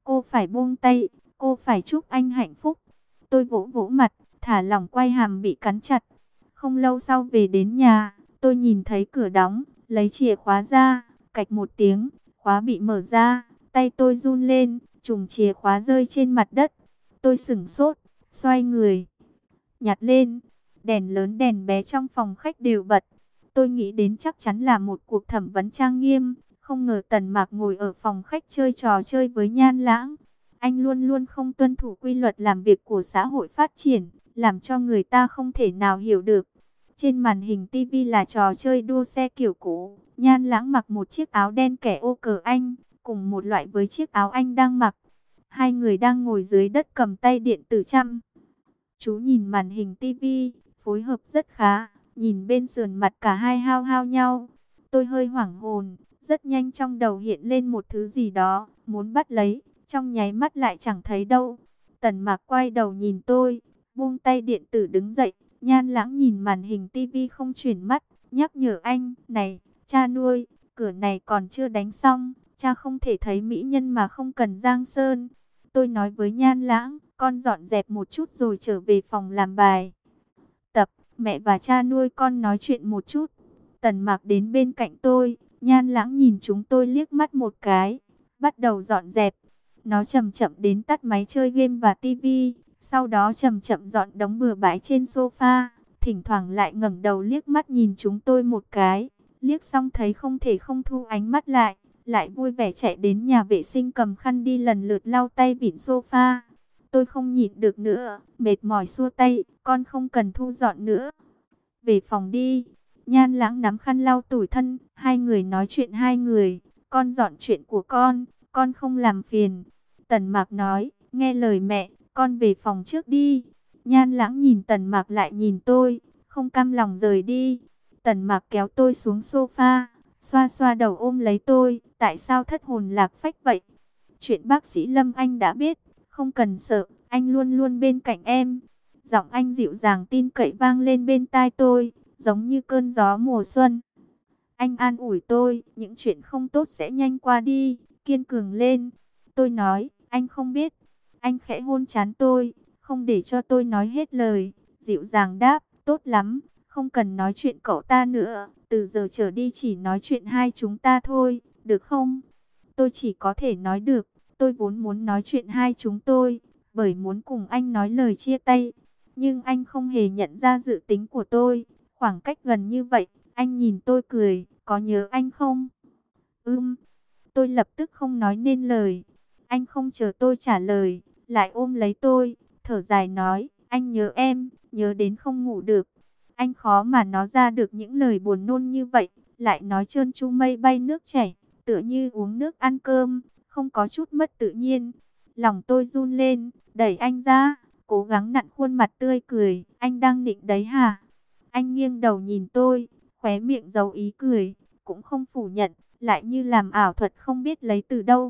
cô phải buông tay, cô phải chúc anh hạnh phúc. Tôi vỗ vỗ mặt, thả lỏng quai hàm bị cắn chặt. Không lâu sau về đến nhà, tôi nhìn thấy cửa đóng, lấy chìa khóa ra, cạch một tiếng, khóa bị mở ra, tay tôi run lên, chùm chìa khóa rơi trên mặt đất. Tôi sửng sốt, xoay người, nhặt lên, đèn lớn đèn bé trong phòng khách đều bật. Tôi nghĩ đến chắc chắn là một cuộc thẩm vấn trang nghiêm, không ngờ Tần Mạc ngồi ở phòng khách chơi trò chơi với Nhan Lãng. Anh luôn luôn không tuân thủ quy luật làm việc của xã hội phát triển, làm cho người ta không thể nào hiểu được. Trên màn hình ti vi là trò chơi đua xe kiểu cũ, Nhan Lãng mặc một chiếc áo đen kẻ ô cờ Anh, cùng một loại với chiếc áo anh đang mặc. Hai người đang ngồi dưới đất cầm tay điện tử chăm chú nhìn màn hình ti vi, phối hợp rất khá, nhìn bên sườn mặt cả hai hao hao nhau. Tôi hơi hoảng hồn, rất nhanh trong đầu hiện lên một thứ gì đó, muốn bắt lấy, trong nháy mắt lại chẳng thấy đâu. Tần Mạc quay đầu nhìn tôi, buông tay điện tử đứng dậy. Nhan Lãng nhìn màn hình ti vi không chuyển mắt, nhắc nhở anh, này, cha nuôi, cửa này còn chưa đánh xong, cha không thể thấy mỹ nhân mà không cần giang sơn. Tôi nói với Nhan Lãng, con dọn dẹp một chút rồi trở về phòng làm bài tập, mẹ và cha nuôi con nói chuyện một chút. Tần Mạc đến bên cạnh tôi, Nhan Lãng nhìn chúng tôi liếc mắt một cái, bắt đầu dọn dẹp. Nó chậm chậm đến tắt máy chơi game và tivi, sau đó chậm chậm dọn đống bừa bãi trên sofa, thỉnh thoảng lại ngẩng đầu liếc mắt nhìn chúng tôi một cái, liếc xong thấy không thể không thu ánh mắt lại, lại vui vẻ chạy đến nhà vệ sinh cầm khăn đi lần lượt lau tay vịn sofa. Tôi không nhịn được nữa, mệt mỏi xua tay, con không cần thu dọn nữa. Về phòng đi. Nhan Lãng nắm khăn lau tủi thân, hai người nói chuyện hai người, con dọn chuyện của con, con không làm phiền. Tần Mạc nói, nghe lời mẹ, con về phòng trước đi. Nhan Lãng nhìn Tần Mạc lại nhìn tôi, không cam lòng rời đi. Tần Mạc kéo tôi xuống sofa, xoa xoa đầu ôm lấy tôi, tại sao thất hồn lạc phách vậy? Chuyện bác sĩ Lâm anh đã biết, không cần sợ, anh luôn luôn bên cạnh em. Giọng anh dịu dàng tin cậy vang lên bên tai tôi, giống như cơn gió mùa xuân. Anh an ủi tôi, những chuyện không tốt sẽ nhanh qua đi, kiên cường lên. Tôi nói, anh không biết. Anh khẽ hôn trán tôi, không để cho tôi nói hết lời, dịu dàng đáp, tốt lắm, không cần nói chuyện cậu ta nữa, từ giờ trở đi chỉ nói chuyện hai chúng ta thôi, được không? Tôi chỉ có thể nói được, tôi vốn muốn nói chuyện hai chúng tôi, bởi muốn cùng anh nói lời chia tay. Nhưng anh không hề nhận ra dự tính của tôi, khoảng cách gần như vậy, anh nhìn tôi cười, có nhớ anh không? Ừm, tôi lập tức không nói nên lời. Anh không chờ tôi trả lời, lại ôm lấy tôi, thở dài nói, anh nhớ em, nhớ đến không ngủ được. Anh khó mà nói ra được những lời buồn nôn như vậy, lại nói trơn tru mây bay nước chảy, tựa như uống nước ăn cơm, không có chút mất tự nhiên. Lòng tôi run lên, đẩy anh ra, cố gắng nặn khuôn mặt tươi cười, anh đang định đấy hả? Anh nghiêng đầu nhìn tôi, khóe miệng giấu ý cười, cũng không phủ nhận, lại như làm ảo thuật không biết lấy từ đâu.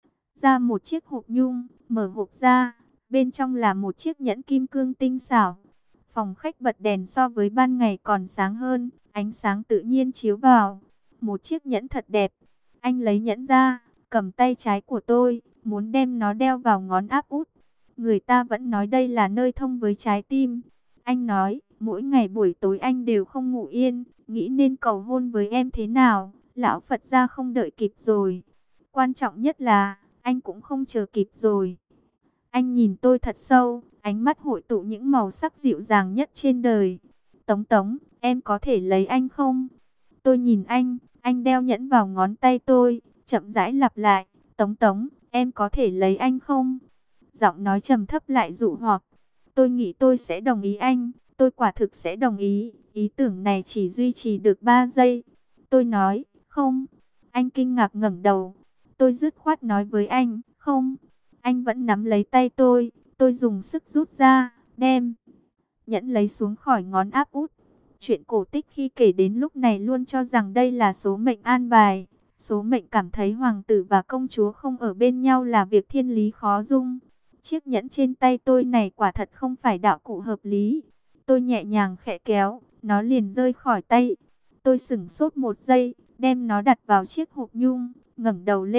Ra một chiếc hộp nhung, mở hộp ra, bên trong là một chiếc nhẫn kim cương tinh xảo. Phòng khách bật đèn so với ban ngày còn sáng hơn, ánh sáng tự nhiên chiếu vào. Một chiếc nhẫn thật đẹp. Anh lấy nhẫn ra, cầm tay trái của tôi, muốn đem nó đeo vào ngón áp út. Người ta vẫn nói đây là nơi thông với trái tim. Anh nói, mỗi ngày buổi tối anh đều không ngủ yên, nghĩ nên cầu hôn với em thế nào. Lão Phật gia không đợi kịp rồi. Quan trọng nhất là, anh cũng không chờ kịp rồi. Anh nhìn tôi thật sâu, ánh mắt hội tụ những màu sắc dịu dàng nhất trên đời. Tống Tống, em có thể lấy anh không? Tôi nhìn anh, anh đeo nhẫn vào ngón tay tôi, chậm rãi lặp lại. Tống Tống, em có thể lấy anh không? Giọng nói trầm thấp lại dụ hoặc. Tôi nghĩ tôi sẽ đồng ý anh, tôi quả thực sẽ đồng ý. Ý tưởng này chỉ duy trì được ba giây. Tôi nói, không. Anh kinh ngạc ngẩng đầu. Tôi dứt khoát nói với anh, không. Anh vẫn nắm lấy tay tôi, tôi dùng sức rút ra, đem nhẫn lấy xuống khỏi ngón áp út. Chuyện cổ tích khi kể đến lúc này luôn cho rằng đây là số mệnh an bài. Số mệnh cảm thấy hoàng tử và công chúa không ở bên nhau là việc thiên lý khó dung. Chiếc nhẫn trên tay tôi này quả thật không phải đạo cụ hợp lý. Tôi nhẹ nhàng khẽ kéo, nó liền rơi khỏi tay. Tôi sửng sốt một giây, đem nó đặt vào chiếc hộp nhung, ngẩng đầu lên,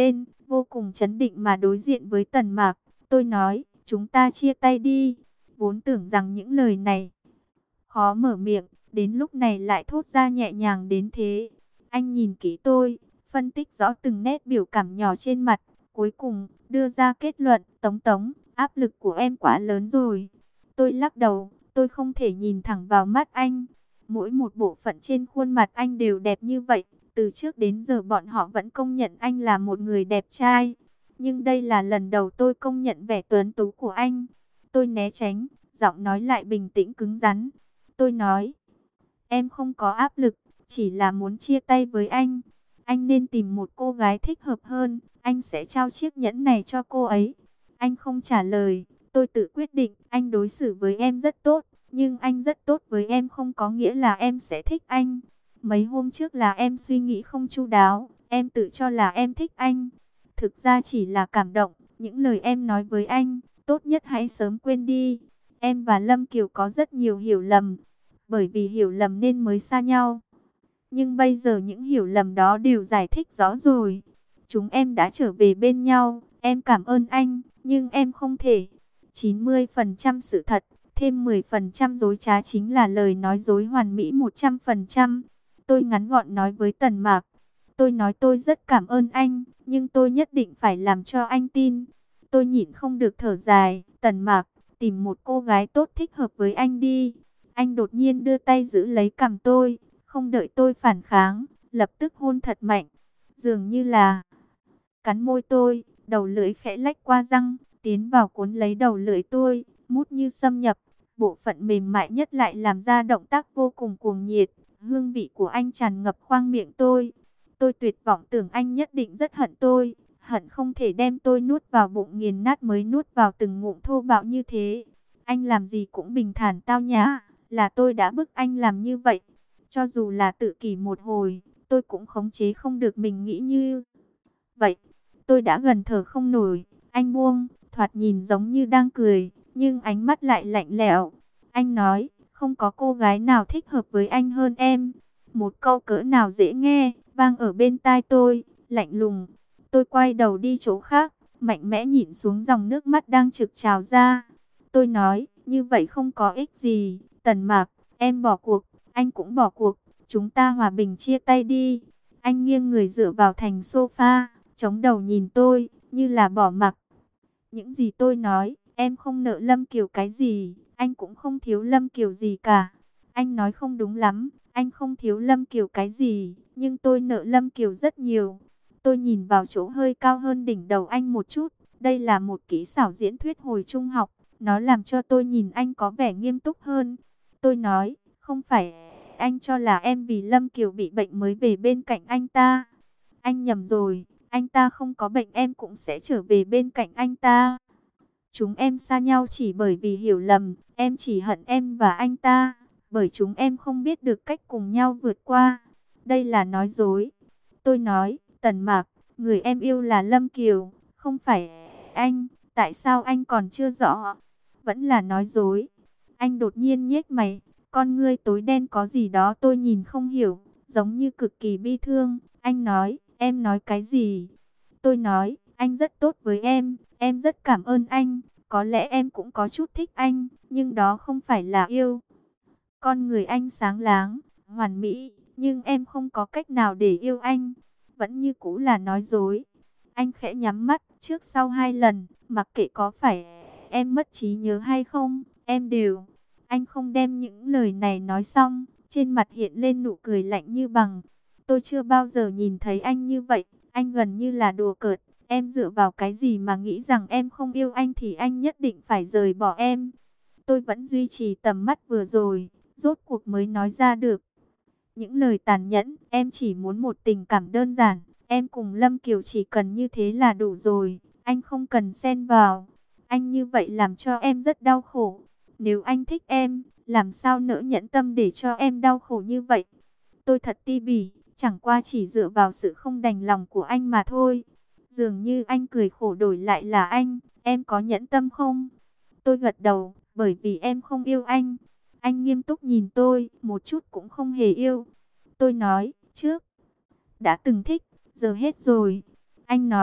vô cùng trấn định mà đối diện với Tần Mạc. Tôi nói, chúng ta chia tay đi. Vốn tưởng rằng những lời này khó mở miệng, đến lúc này lại thốt ra nhẹ nhàng đến thế. Anh nhìn kỹ tôi, phân tích rõ từng nét biểu cảm nhỏ trên mặt, cuối cùng đưa ra kết luận, Tống Tống, áp lực của em quá lớn rồi. Tôi lắc đầu, tôi không thể nhìn thẳng vào mắt anh. Mỗi một bộ phận trên khuôn mặt anh đều đẹp như vậy. Từ trước đến giờ bọn họ vẫn công nhận anh là một người đẹp trai. Nhưng đây là lần đầu tôi công nhận vẻ tuấn tú của anh. Tôi né tránh, giọng nói lại bình tĩnh cứng rắn. Tôi nói, em không có áp lực, chỉ là muốn chia tay với anh. Anh nên tìm một cô gái thích hợp hơn, anh sẽ trao chiếc nhẫn này cho cô ấy. Anh không trả lời, tôi tự quyết định, anh đối xử với em rất tốt, nhưng anh rất tốt với em không có nghĩa là em sẽ thích anh. Mấy hôm trước là em suy nghĩ không chu đáo, em tự cho là em thích anh. Thực ra chỉ là cảm động, những lời em nói với anh, tốt nhất hãy sớm quên đi. Em và Lâm Kiều có rất nhiều hiểu lầm, bởi vì hiểu lầm nên mới xa nhau. Nhưng bây giờ những hiểu lầm đó đều giải thích rõ rồi. Chúng em đã trở về bên nhau, em cảm ơn anh, nhưng em không thể. chín mươi phần trăm sự thật, thêm mười phần trăm dối trá chính là lời nói dối hoàn mỹ một trăm phần trăm. Tôi ngắn gọn nói với Tần Mạc. Tôi nói tôi rất cảm ơn anh, nhưng tôi nhất định phải làm cho anh tin. Tôi nhịn không được thở dài, Tần Mạc, tìm một cô gái tốt thích hợp với anh đi. Anh đột nhiên đưa tay giữ lấy cằm tôi, không đợi tôi phản kháng, lập tức hôn thật mạnh. Dường như là cắn môi tôi, đầu lưỡi khẽ lách qua răng, tiến vào cuốn lấy đầu lưỡi tôi, mút như xâm nhập. Bộ phận mềm mại nhất lại làm ra động tác vô cùng cuồng nhiệt. Hương vị của anh tràn ngập khoang miệng tôi. Tôi tuyệt vọng tưởng anh nhất định rất hận tôi, hận không thể đem tôi nuốt vào bụng nghiền nát mới nuốt vào từng ngụm thô bạo như thế. Anh làm gì cũng bình thản tao nhã, là tôi đã bức anh làm như vậy. Cho dù là tự kỷ một hồi, tôi cũng khống chế không được mình nghĩ như vậy. Tôi đã gần thở không nổi, anh buông, thoạt nhìn giống như đang cười, nhưng ánh mắt lại lạnh lẽo. Anh nói, không có cô gái nào thích hợp với anh hơn em. Một câu cỡ nào dễ nghe, vang ở bên tai tôi, lạnh lùng. Tôi quay đầu đi chỗ khác, mạnh mẽ nhìn xuống dòng nước mắt đang trực trào ra. Tôi nói, như vậy không có ích gì, Tần Mạc, em bỏ cuộc, anh cũng bỏ cuộc, chúng ta hòa bình chia tay đi. Anh nghiêng người dựa vào thành sofa, chống đầu nhìn tôi, như là bỏ mặc. Những gì tôi nói, em không nợ Lâm Kiều cái gì, anh cũng không thiếu Lâm Kiều gì cả. Anh nói không đúng lắm, anh không thiếu Lâm Kiều cái gì, nhưng tôi nợ Lâm Kiều rất nhiều. Tôi nhìn vào chỗ hơi cao hơn đỉnh đầu anh một chút, đây là một kỹ xảo diễn thuyết hồi trung học, nó làm cho tôi nhìn anh có vẻ nghiêm túc hơn. Tôi nói, không phải anh cho là em vì Lâm Kiều bị bệnh mới về bên cạnh anh ta. Anh nhầm rồi, anh ta không có bệnh em cũng sẽ trở về bên cạnh anh ta. Chúng em xa nhau chỉ bởi vì hiểu lầm, em chỉ hận em và anh ta, bởi chúng em không biết được cách cùng nhau vượt qua. Đây là nói dối. Tôi nói, Tần Mạc, người em yêu là Lâm Kiều, không phải anh, tại sao anh còn chưa rõ? Vẫn là nói dối. Anh đột nhiên nhếch mày, con ngươi tối đen có gì đó tôi nhìn không hiểu, giống như cực kỳ bi thương. Anh nói, em nói cái gì? Tôi nói, anh rất tốt với em, em rất cảm ơn anh, có lẽ em cũng có chút thích anh, nhưng đó không phải là yêu. Con người anh sáng láng, hoàn mỹ, nhưng em không có cách nào để yêu anh. Vẫn như cũ là nói dối. Anh khẽ nhắm mắt, trước sau hai lần, mặc kệ có phải em mất trí nhớ hay không, em đều. Anh không đem những lời này nói xong, trên mặt hiện lên nụ cười lạnh như bằng. Tôi chưa bao giờ nhìn thấy anh như vậy, anh gần như là đùa cợt. Em dựa vào cái gì mà nghĩ rằng em không yêu anh thì anh nhất định phải rời bỏ em. Tôi vẫn duy trì tầm mắt vừa rồi, rốt cuộc mới nói ra được những lời tàn nhẫn. Em chỉ muốn một tình cảm đơn giản, em cùng Lâm Kiều chỉ cần như thế là đủ rồi, anh không cần xen vào. Anh như vậy làm cho em rất đau khổ. Nếu anh thích em, làm sao nỡ nhẫn tâm để cho em đau khổ như vậy? Tôi thật ti bỉ, chẳng qua chỉ dựa vào sự không đành lòng của anh mà thôi. Dường như anh cười khổ đổi lại là anh, em có nhẫn tâm không? Tôi gật đầu, bởi vì em không yêu anh. Anh nghiêm túc nhìn tôi, một chút cũng không hề yêu. Tôi nói, trước đã từng thích, giờ hết rồi. Anh nói,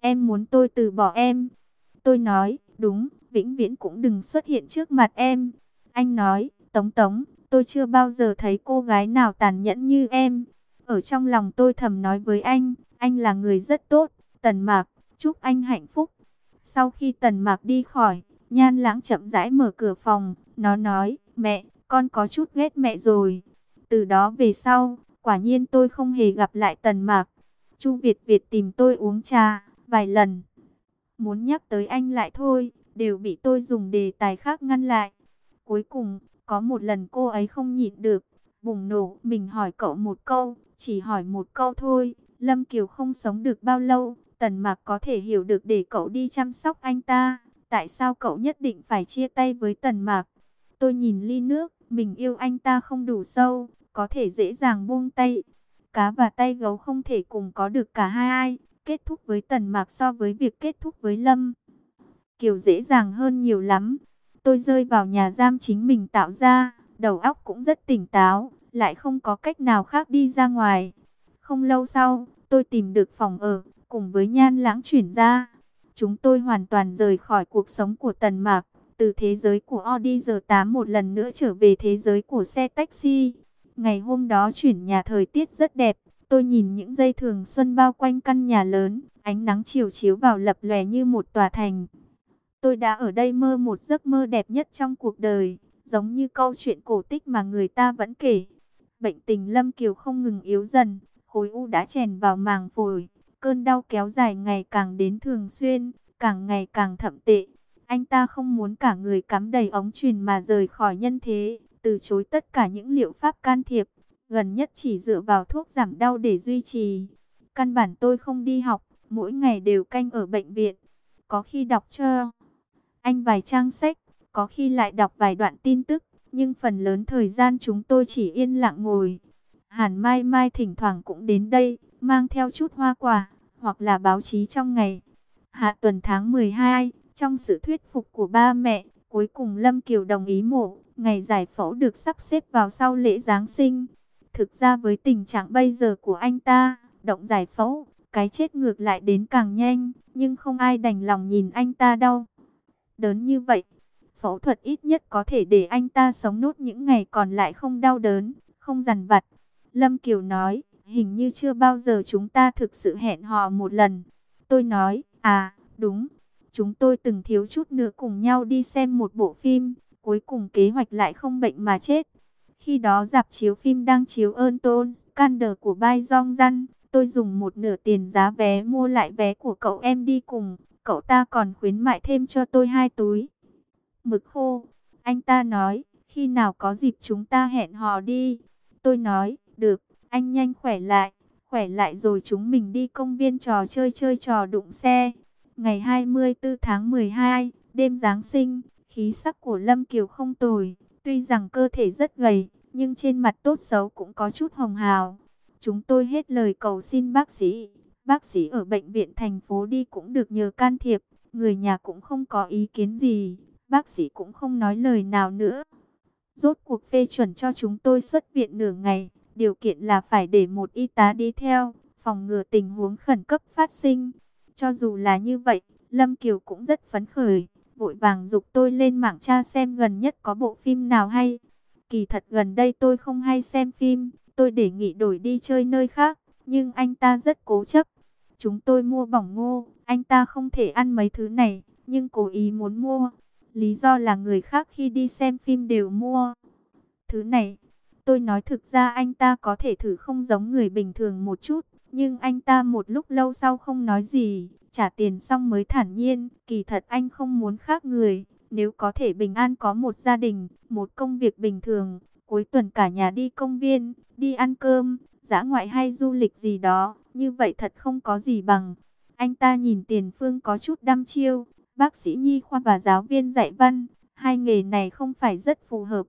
em muốn tôi từ bỏ em. Tôi nói, đúng, vĩnh viễn cũng đừng xuất hiện trước mặt em. Anh nói, Tống Tống, tôi chưa bao giờ thấy cô gái nào tàn nhẫn như em. Ở trong lòng tôi thầm nói với anh, anh là người rất tốt, Tần Mạc, chúc anh hạnh phúc. Sau khi Tần Mạc đi khỏi, Nhan Lãng chậm rãi mở cửa phòng, nó nói, mẹ, con có chút ghét mẹ rồi. Từ đó về sau, quả nhiên tôi không hề gặp lại Tần Mạc. Chu Việt Việt tìm tôi uống trà, vài lần. Muốn nhắc tới anh lại thôi, đều bị tôi dùng đề tài khác ngăn lại. Cuối cùng, có một lần cô ấy không nhịn được, bùng nổ, mình hỏi cậu một câu, chỉ hỏi một câu thôi, Lâm Kiều không sống được bao lâu, Tần Mạc có thể hiểu được để cậu đi chăm sóc anh ta, tại sao cậu nhất định phải chia tay với Tần Mạc? Tôi nhìn ly nước, mình yêu anh ta không đủ sâu, có thể dễ dàng buông tay. Cá và tay gấu không thể cùng có được cả hai ai, kết thúc với Tần Mạc so với việc kết thúc với Lâm Kiều dễ dàng hơn nhiều lắm. Tôi rơi vào nhà giam chính mình tạo ra, đầu óc cũng rất tỉnh táo, lại không có cách nào khác đi ra ngoài. Không lâu sau, tôi tìm được phòng ở, cùng với Nhan Lãng chuyển ra. Chúng tôi hoàn toàn rời khỏi cuộc sống của Tần Mạc, từ thế giới của Audi R tám một lần nữa trở về thế giới của xe taxi. Ngày hôm đó chuyển nhà thời tiết rất đẹp, tôi nhìn những dây thường xuân bao quanh căn nhà lớn, ánh nắng chiều chiếu vào lập lòe như một tòa thành. Tôi đã ở đây mơ một giấc mơ đẹp nhất trong cuộc đời, giống như câu chuyện cổ tích mà người ta vẫn kể. Bệnh tình Lâm Kiều không ngừng yếu dần, khối u đã chèn vào màng phổi, cơn đau kéo dài ngày càng đến thường xuyên, càng ngày càng thậm tệ. Anh ta không muốn cả người cắm đầy ống truyền mà rời khỏi nhân thế, từ chối tất cả những liệu pháp can thiệp, gần nhất chỉ dựa vào thuốc giảm đau để duy trì. Căn bản tôi không đi học, mỗi ngày đều canh ở bệnh viện, có khi đọc cho anh vài trang sách, có khi lại đọc vài đoạn tin tức, nhưng phần lớn thời gian chúng tôi chỉ yên lặng ngồi. Hàn Mai Mai thỉnh thoảng cũng đến đây, mang theo chút hoa quả, hoặc là báo chí trong ngày. Hạ tuần tháng mười hai, trong sự thuyết phục của ba mẹ, cuối cùng Lâm Kiều đồng ý mổ, ngày giải phẫu được sắp xếp vào sau lễ Giáng sinh. Thực ra với tình trạng bây giờ của anh ta, động giải phẫu, cái chết ngược lại đến càng nhanh, nhưng không ai đành lòng nhìn anh ta đau đớn như vậy. Phẫu thuật ít nhất có thể để anh ta sống nốt những ngày còn lại không đau đớn, không dằn vặt. Lâm Kiều nói, hình như chưa bao giờ chúng ta thực sự hẹn hò một lần. Tôi nói, à, đúng, chúng tôi từng thiếu chút nữa cùng nhau đi xem một bộ phim, cuối cùng kế hoạch lại không bệnh mà chết. Khi đó rạp chiếu phim đang chiếu Ơn Tôn Scandal của Bai Dong Jan, tôi dùng một nửa tiền giá vé mua lại vé của cậu em đi cùng. Cậu ta còn khuyến mại thêm cho tôi hai túi mực khô. Anh ta nói, khi nào có dịp chúng ta hẹn hò đi. Tôi nói, được, anh nhanh khỏe lại. Khỏe lại rồi chúng mình đi công viên trò chơi chơi trò đụng xe. Ngày hai mươi tư tháng mười hai, đêm Giáng sinh, khí sắc của Lâm Kiều không tồi. Tuy rằng cơ thể rất gầy, nhưng trên mặt tốt xấu cũng có chút hồng hào. Chúng tôi hết lời cầu xin bác sĩ. Bác sĩ ở bệnh viện thành phố đi cũng được nhờ can thiệp, người nhà cũng không có ý kiến gì, bác sĩ cũng không nói lời nào nữa. Rốt cuộc phê chuẩn cho chúng tôi xuất viện nửa ngày, điều kiện là phải để một y tá đi theo, phòng ngừa tình huống khẩn cấp phát sinh. Cho dù là như vậy, Lâm Kiều cũng rất phấn khởi, vội vàng giục tôi lên mạng tra xem gần nhất có bộ phim nào hay. Kỳ thật gần đây tôi không hay xem phim, tôi đề nghị đổi đi chơi nơi khác, nhưng anh ta rất cố chấp. Chúng tôi mua bỏng ngô, anh ta không thể ăn mấy thứ này, nhưng cố ý muốn mua. Lý do là người khác khi đi xem phim đều mua thứ này. Tôi nói thực ra anh ta có thể thử không giống người bình thường một chút, nhưng anh ta một lúc lâu sau không nói gì, trả tiền xong mới thản nhiên. Kỳ thật anh không muốn khác người, nếu có thể bình an có một gia đình, một công việc bình thường, cuối tuần cả nhà đi công viên, đi ăn cơm, dã ngoại hay du lịch gì đó, như vậy thật không có gì bằng. Anh ta nhìn Tiền Phương có chút đăm chiêu, bác sĩ nhi khoa và giáo viên dạy văn, hai nghề này không phải rất phù hợp.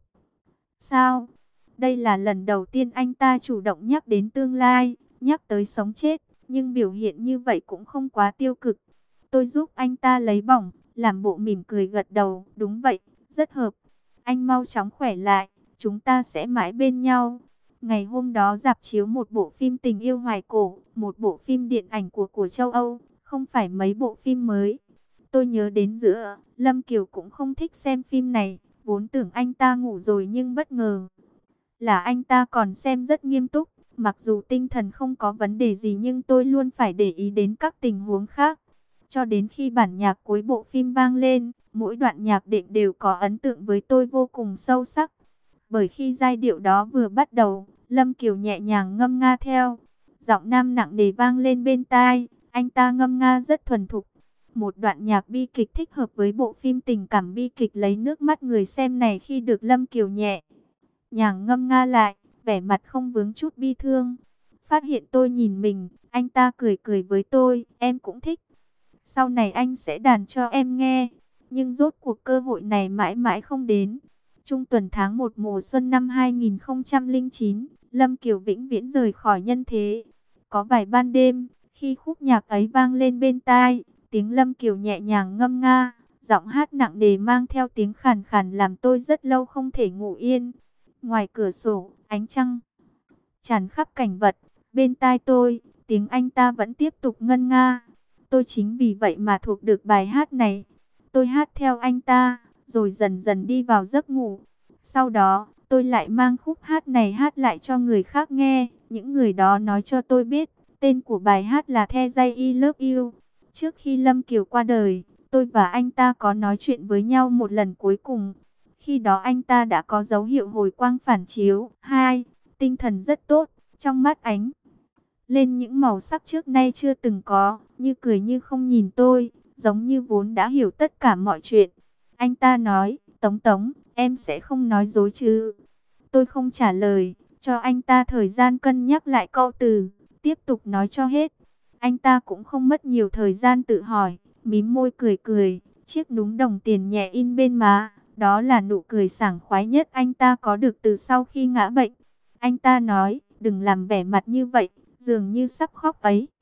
Sao? Đây là lần đầu tiên anh ta chủ động nhắc đến tương lai, nhắc tới sống chết, nhưng biểu hiện như vậy cũng không quá tiêu cực. Tôi giúp anh ta lấy bỏng, làm bộ mỉm cười gật đầu, đúng vậy, rất hợp. Anh mau chóng khỏe lại, chúng ta sẽ mãi bên nhau. Ngày hôm đó rạp chiếu một bộ phim tình yêu hoài cổ, một bộ phim điện ảnh của của châu Âu, không phải mấy bộ phim mới. Tôi nhớ đến giữa, Lâm Kiều cũng không thích xem phim này, vốn tưởng anh ta ngủ rồi nhưng bất ngờ là anh ta còn xem rất nghiêm túc. Mặc dù tinh thần không có vấn đề gì nhưng tôi luôn phải để ý đến các tình huống khác. Cho đến khi bản nhạc cuối bộ phim vang lên, mỗi đoạn nhạc đệm đều có ấn tượng với tôi vô cùng sâu sắc. Bởi khi giai điệu đó vừa bắt đầu, Lâm Kiều nhẹ nhàng ngâm nga theo. Giọng nam nặng nề vang lên bên tai, anh ta ngâm nga rất thuần thục. Một đoạn nhạc bi kịch thích hợp với bộ phim tình cảm bi kịch lấy nước mắt người xem này khi được Lâm Kiều nhẹ nhàng ngâm nga lại, vẻ mặt không vướng chút bi thương. Phát hiện tôi nhìn mình, anh ta cười cười với tôi, em cũng thích. Sau này anh sẽ đàn cho em nghe. Nhưng rốt cuộc cơ hội này mãi mãi không đến. Trung tuần tháng một mùa xuân năm hai nghìn không trăm lẻ chín, Lâm Kiều vĩnh viễn rời khỏi nhân thế. Có vài ban đêm, khi khúc nhạc ấy vang lên bên tai, tiếng Lâm Kiều nhẹ nhàng ngâm nga, giọng hát nặng nề mang theo tiếng khàn khàn làm tôi rất lâu không thể ngủ yên. Ngoài cửa sổ, ánh trăng tràn khắp cảnh vật, bên tai tôi, tiếng anh ta vẫn tiếp tục ngân nga. Tôi chính vì vậy mà thuộc được bài hát này. Tôi hát theo anh ta, rồi dần dần đi vào giấc ngủ. Sau đó, tôi lại mang khúc hát này hát lại cho người khác nghe. Những người đó nói cho tôi biết, tên của bài hát là The Day I Love You. Trước khi Lâm Kiều qua đời, tôi và anh ta có nói chuyện với nhau một lần cuối cùng. Khi đó anh ta đã có dấu hiệu hồi quang phản chiếu. Hai, tinh thần rất tốt, trong mắt ánh lên những màu sắc trước nay chưa từng có, như cười như không nhìn tôi, giống như vốn đã hiểu tất cả mọi chuyện. Anh ta nói, Tống Tống, em sẽ không nói dối chứ? Tôi không trả lời, cho anh ta thời gian cân nhắc lại câu từ, tiếp tục nói cho hết. Anh ta cũng không mất nhiều thời gian tự hỏi, mím môi cười cười, chiếc núm đồng tiền nhẹ in bên má. Đó là nụ cười sảng khoái nhất anh ta có được từ sau khi ngã bệnh. Anh ta nói, đừng làm vẻ mặt như vậy, dường như sắp khóc ấy.